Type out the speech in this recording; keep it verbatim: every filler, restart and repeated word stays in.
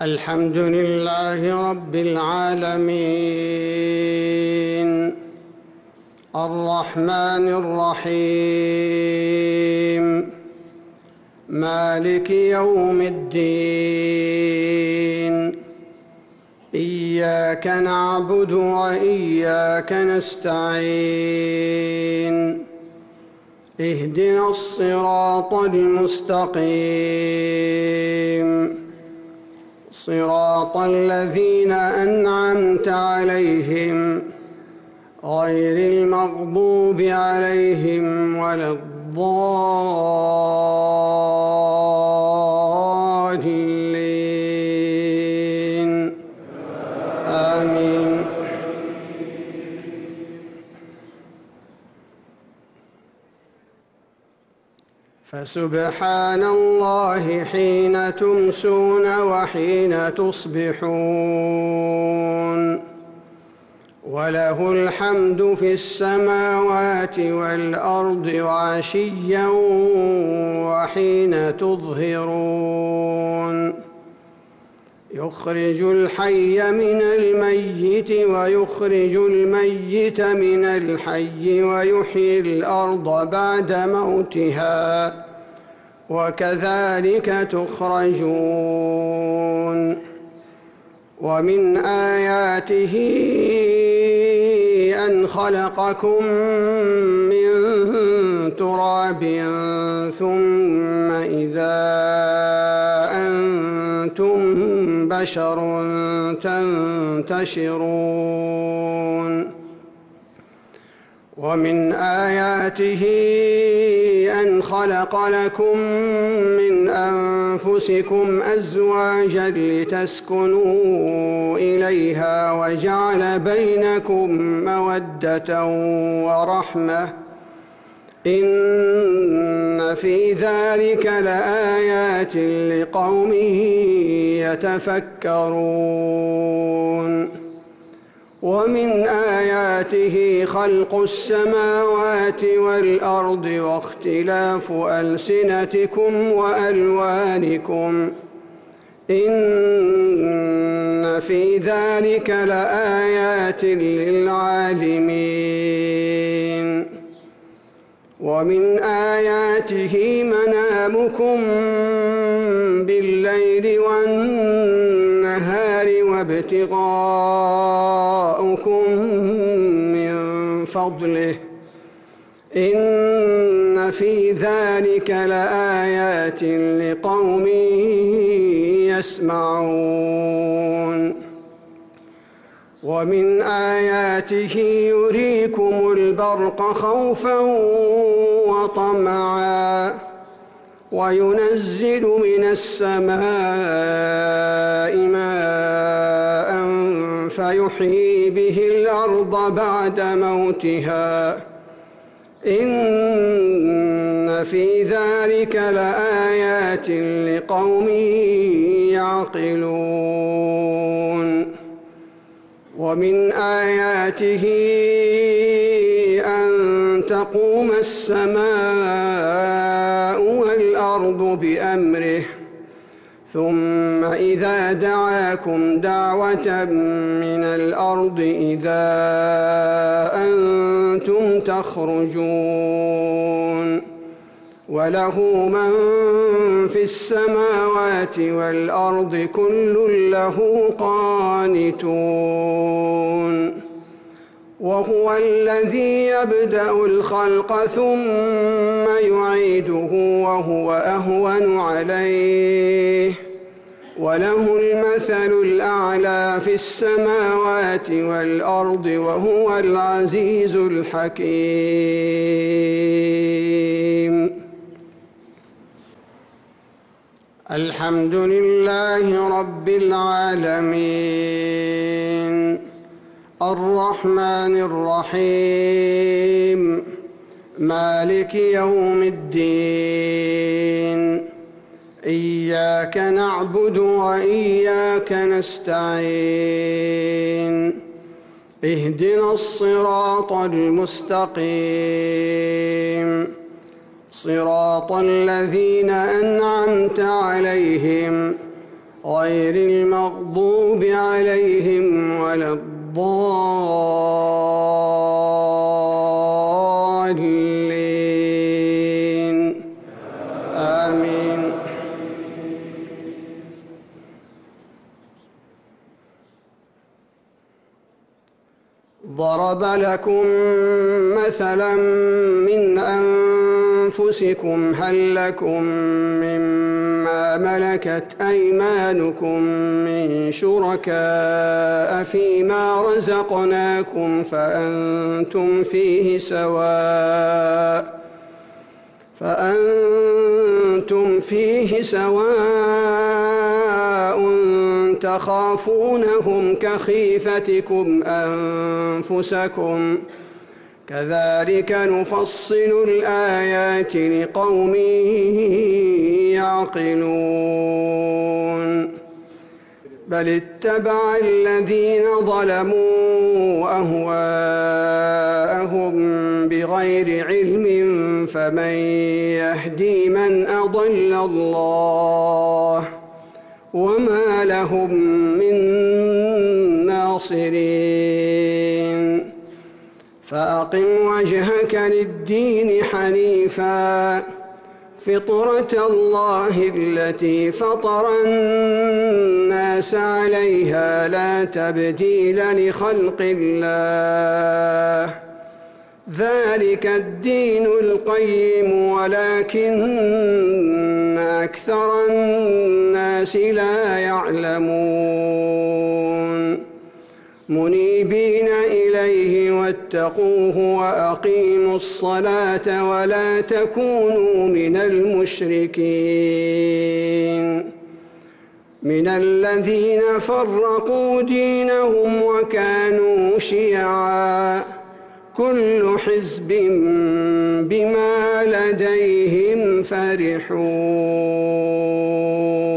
الحمد لله رب العالمين الرحمن الرحيم مالك يوم الدين إياك نعبد وإياك نستعين اهدنا الصراط المستقيم صراط الذين أنعمت عليهم غير المغضوب عليهم ولا الضالين آمين. فسبحان الله حين تمسون وحين تصبحون وله الحمد في السماوات والأرض وعشيا وحين تظهرون يخرج الحي من الميت ويخرج الميت من الحي ويحيي الأرض بعد موتها وكذلك تخرجون. ومن آياته أن خلقكم من تراب ثم إذا أنتم بشر تنتشرون. ومن آياته أن خلق لكم من أنفسكم أزواجا لتسكنوا إليها وجعل بينكم مودة ورحمة إن في ذلك لآيات لقوم يتفكرون. ومن آياته خلق السماوات والأرض واختلاف ألسنتكم وألوانكم إن في ذلك لآيات للعالمين. ومن آياته منامكم بالليل والنهار وابتغاؤكم من فضله إن في ذلك لآيات لقوم يسمعون. ومن آياته يريكم البرق خوفا وطمعا وينزل من السماء ماء فيحيي به الأرض بعد موتها إن في ذلك لآيات لقوم يعقلون. ومن آياته أن تقوم السماء والأرض بأمره ثم إذا دعاكم دعوة من الأرض إذا أنتم تخرجون. وله من في السماوات والأرض كل له قانتون. وهو الذي يبدأ الخلق ثم يعيده وهو أهون عليه وله المثل الأعلى في السماوات والأرض وهو العزيز الحكيم. الحمد لله رب العالمين الرحمن الرحيم مالك يوم الدين إياك نعبد وإياك نستعين اهدنا الصراط المستقيم صراط الذين أنعمت عليهم غير المغضوب عليهم ولا الضالين آمين. ضرب لكم مثلا من أنفسكم هل لكم مما ملكت أيمانكم من شركاء فيما رزقناكم فأنتم فيه سواء فأنتم فيه سواء تخافونهم كخيفتكم أنفسكم كذلك نفصل الآيات لقوم يعقلون. بل اتبع الذين ظلموا أهواءهم بغير علم فمن يهدي من أضل الله وما لهم من ناصرين. فأقم وجهك للدين حنيفا فطرة الله التي فطر الناس عليها لا تبديل لخلق الله ذلك الدين القيم ولكن أكثر الناس لا يعلمون. منيبين إليه واتقوه وأقيموا الصلاة ولا تكونوا من المشركين من الذين فرقوا دينهم وكانوا شيعا كل حزب بما لديهم فرحون.